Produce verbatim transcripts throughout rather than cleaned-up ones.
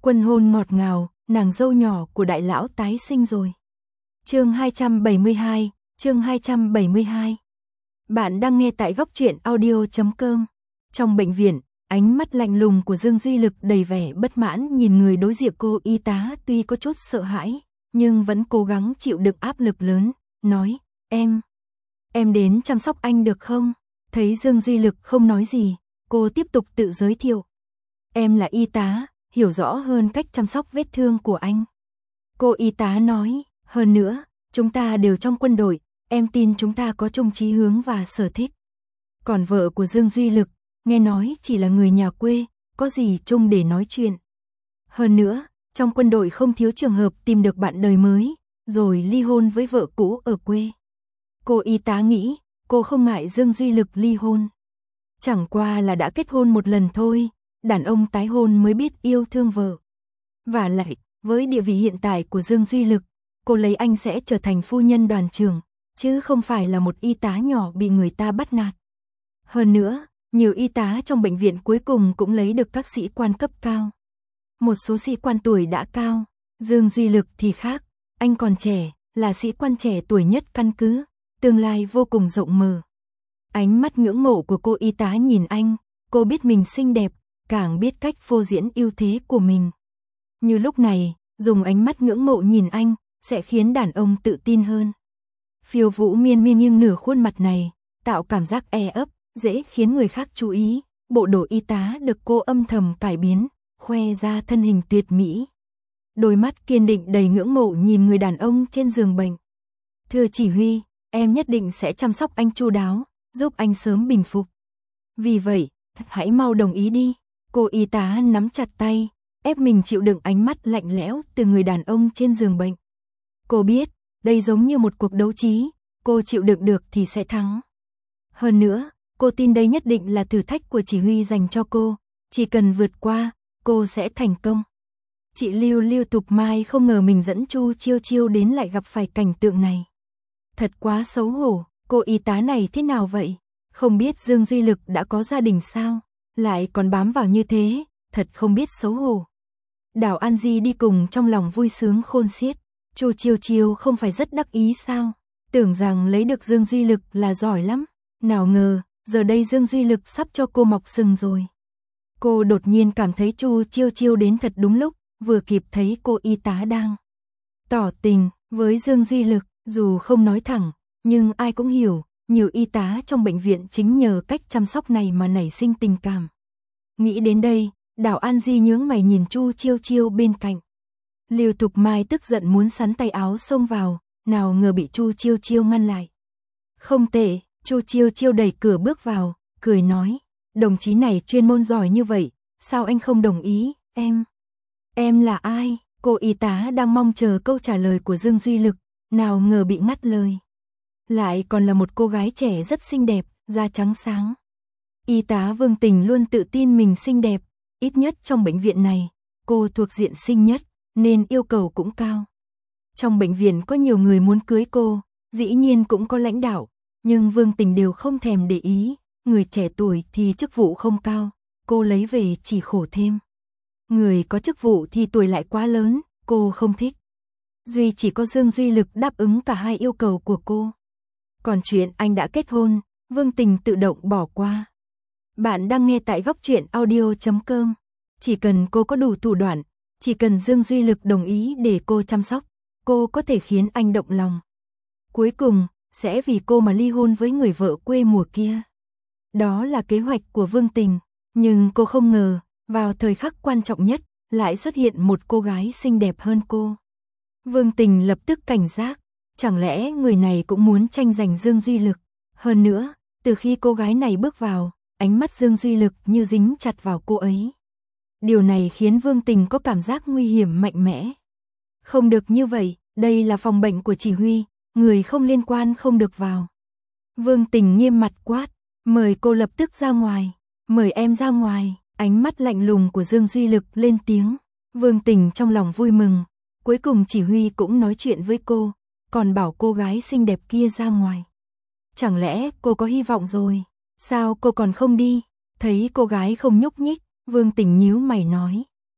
Quân hôn ngọt ngào, nàng dâu nhỏ của đại lão tái sinh rồi. Chương hai trăm bảy mươi hai, chương hai trăm bảy mươi hai. Bạn đang nghe tại góc truyện audio chấm com. Trong bệnh viện, ánh mắt lạnh lùng của Dương Duy Lực đầy vẻ bất mãn nhìn người đối diện cô y tá, tuy có chút sợ hãi, nhưng vẫn cố gắng chịu đựng áp lực lớn, nói, em, em đến chăm sóc anh được không? Thấy Dương Duy Lực không nói gì, cô tiếp tục tự giới thiệu. Em là y tá, hiểu rõ hơn cách chăm sóc vết thương của anh. Cô y tá nói, hơn nữa, chúng ta đều trong quân đội, em tin chúng ta có chung chí hướng và sở thích. Còn vợ của Dương Duy Lực, nghe nói chỉ là người nhà quê, có gì chung để nói chuyện. Hơn nữa, trong quân đội không thiếu trường hợp tìm được bạn đời mới, rồi ly hôn với vợ cũ ở quê. Cô y tá nghĩ, cô không ngại Dương Duy Lực ly hôn. Chẳng qua là đã kết hôn một lần thôi, đàn ông tái hôn mới biết yêu thương vợ. Và lại, với địa vị hiện tại của Dương Duy Lực, cô lấy anh sẽ trở thành phu nhân đoàn trưởng, chứ không phải là một y tá nhỏ bị người ta bắt nạt. Hơn nữa, nhiều y tá trong bệnh viện cuối cùng cũng lấy được các sĩ quan cấp cao. Một số sĩ quan tuổi đã cao, Dương Duy Lực thì khác, anh còn trẻ, là sĩ quan trẻ tuổi nhất căn cứ, tương lai vô cùng rộng mở. Ánh mắt ngưỡng mộ của cô y tá nhìn anh, cô biết mình xinh đẹp, càng biết cách phô diễn ưu thế của mình. Như lúc này, dùng ánh mắt ngưỡng mộ nhìn anh, sẽ khiến đàn ông tự tin hơn. Phiêu Vũ miên miên nghiêng nửa khuôn mặt này, tạo cảm giác e ấp, dễ khiến người khác chú ý. Bộ đồ y tá được cô âm thầm cải biến, khoe ra thân hình tuyệt mỹ. Đôi mắt kiên định đầy ngưỡng mộ nhìn người đàn ông trên giường bệnh. Thưa chỉ huy, em nhất định sẽ chăm sóc anh chu đáo, giúp anh sớm bình phục. Vì vậy, hãy mau đồng ý đi. Cô y tá nắm chặt tay, ép mình chịu đựng ánh mắt lạnh lẽo từ người đàn ông trên giường bệnh. Cô biết, đây giống như một cuộc đấu trí, cô chịu đựng được thì sẽ thắng. Hơn nữa, cô tin đây nhất định là thử thách của chỉ huy dành cho cô, chỉ cần vượt qua, cô sẽ thành công. Chị Lưu Lưu Tục Mai không ngờ mình dẫn Chu Chiêu Chiêu đến lại gặp phải cảnh tượng này. Thật quá xấu hổ, cô y tá này thế nào vậy? Không biết Dương Duy Lực đã có gia đình sao? Lại còn bám vào như thế, thật không biết xấu hổ. Đào An Di đi cùng trong lòng vui sướng khôn xiết. Chu Chiêu Chiêu không phải rất đắc ý sao? Tưởng rằng lấy được Dương Duy Lực là giỏi lắm. Nào ngờ, giờ đây Dương Duy Lực sắp cho cô mọc sừng rồi. Cô đột nhiên cảm thấy Chu Chiêu Chiêu đến thật đúng lúc, vừa kịp thấy cô y tá đang tỏ tình với Dương Duy Lực, dù không nói thẳng, nhưng ai cũng hiểu, nhiều y tá trong bệnh viện chính nhờ cách chăm sóc này mà nảy sinh tình cảm. Nghĩ đến đây, Đào An Di nhướng mày nhìn Chu Chiêu Chiêu bên cạnh. Lưu Tục Mai tức giận muốn sắn tay áo xông vào, nào ngờ bị Chu Chiêu Chiêu ngăn lại. Không tệ, Chu Chiêu Chiêu đẩy cửa bước vào, cười nói, đồng chí này chuyên môn giỏi như vậy, sao anh không đồng ý, em? Em là ai? Cô y tá đang mong chờ câu trả lời của Dương Duy Lực, nào ngờ bị ngắt lời. Lại còn là một cô gái trẻ rất xinh đẹp, da trắng sáng. Y tá Vương Tình luôn tự tin mình xinh đẹp, ít nhất trong bệnh viện này, cô thuộc diện xinh nhất, nên yêu cầu cũng cao. Trong bệnh viện có nhiều người muốn cưới cô, dĩ nhiên cũng có lãnh đạo, nhưng Vương Tình đều không thèm để ý, người trẻ tuổi thì chức vụ không cao, cô lấy về chỉ khổ thêm. Người có chức vụ thì tuổi lại quá lớn, cô không thích. Duy chỉ có Dương Duy Lực đáp ứng cả hai yêu cầu của cô. Còn chuyện anh đã kết hôn, Vương Tình tự động bỏ qua. Bạn đang nghe tại góc truyện audio chấm com. Chỉ cần cô có đủ thủ đoạn, chỉ cần Dương Duy Lực đồng ý để cô chăm sóc, cô có thể khiến anh động lòng. Cuối cùng, sẽ vì cô mà ly hôn với người vợ quê mùa kia. Đó là kế hoạch của Vương Tình, nhưng cô không ngờ, vào thời khắc quan trọng nhất, lại xuất hiện một cô gái xinh đẹp hơn cô. Vương Tình lập tức cảnh giác, chẳng lẽ người này cũng muốn tranh giành Dương Duy Lực? Hơn nữa, từ khi cô gái này bước vào, ánh mắt Dương Duy Lực như dính chặt vào cô ấy. Điều này khiến Vương Tình có cảm giác nguy hiểm mạnh mẽ. Không được như vậy, đây là phòng bệnh của chỉ huy, người không liên quan không được vào. Vương Tình nghiêm mặt quát, mời cô lập tức ra ngoài, mời em ra ngoài. Ánh mắt lạnh lùng của Dương Duy Lực lên tiếng. Vương Tình trong lòng vui mừng, cuối cùng chỉ huy cũng nói chuyện với cô, còn bảo cô gái xinh đẹp kia ra ngoài. Chẳng lẽ cô có hy vọng rồi? Sao cô còn không đi? Thấy cô gái không nhúc nhích, Vương Tình nhíu mày nói.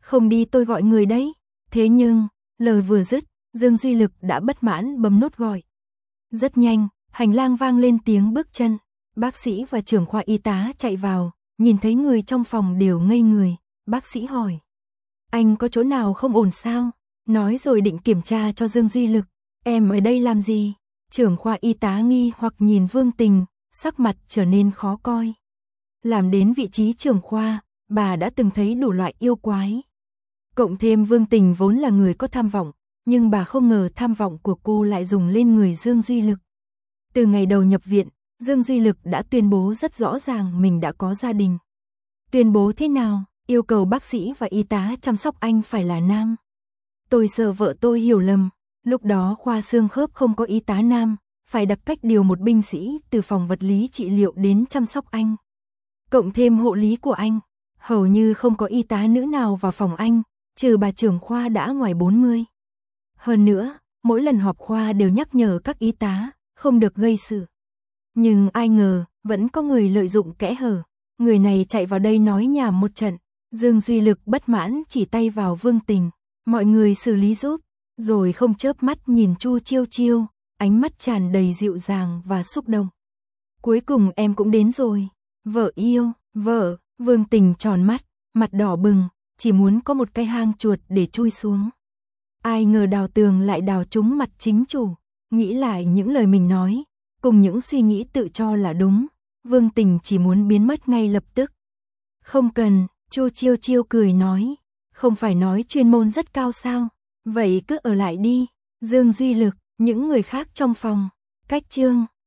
Không đi tôi gọi người đấy. Thế nhưng, lời vừa dứt, Dương Duy Lực đã bất mãn bấm nút gọi. Rất nhanh, hành lang vang lên tiếng bước chân. Bác sĩ và trưởng khoa y tá chạy vào, nhìn thấy người trong phòng đều ngây người. Bác sĩ hỏi. Anh có chỗ nào không ổn sao? Nói rồi định kiểm tra cho Dương Duy Lực. Em ở đây làm gì? Trưởng khoa y tá nghi hoặc nhìn Vương Tình, sắc mặt trở nên khó coi. Làm đến vị trí trưởng khoa, bà đã từng thấy đủ loại yêu quái. Cộng thêm Vương Tình vốn là người có tham vọng, nhưng bà không ngờ tham vọng của cô lại dùng lên người Dương Duy Lực. Từ ngày đầu nhập viện, Dương Duy Lực đã tuyên bố rất rõ ràng mình đã có gia đình. Tuyên bố thế nào? Yêu cầu bác sĩ và y tá chăm sóc anh phải là nam. Tôi sợ vợ tôi hiểu lầm, lúc đó khoa xương khớp không có y tá nam, phải đặc cách điều một binh sĩ từ phòng vật lý trị liệu đến chăm sóc anh. Cộng thêm hộ lý của anh, hầu như không có y tá nữ nào vào phòng anh, trừ bà trưởng khoa đã ngoài bốn mươi. Hơn nữa, mỗi lần họp khoa đều nhắc nhở các y tá, không được gây sự. Nhưng ai ngờ, vẫn có người lợi dụng kẽ hở. Người này chạy vào đây nói nhảm một trận. Dương Duy Lực bất mãn chỉ tay vào Vương Tình. Mọi người xử lý giúp. Rồi không chớp mắt nhìn Chu Chiêu Chiêu, ánh mắt tràn đầy dịu dàng và xúc động. Cuối cùng em cũng đến rồi. Vợ yêu, vợ, Vương Tình tròn mắt, mặt đỏ bừng, chỉ muốn có một cái hang chuột để chui xuống. Ai ngờ đào tường lại đào trúng mặt chính chủ. Nghĩ lại những lời mình nói, cùng những suy nghĩ tự cho là đúng, Vương Tình chỉ muốn biến mất ngay lập tức. Không cần, Chu Chiêu Chiêu cười nói, không phải nói chuyên môn rất cao sao, vậy cứ ở lại đi. Dương Duy Lực, những người khác trong phòng, cách chương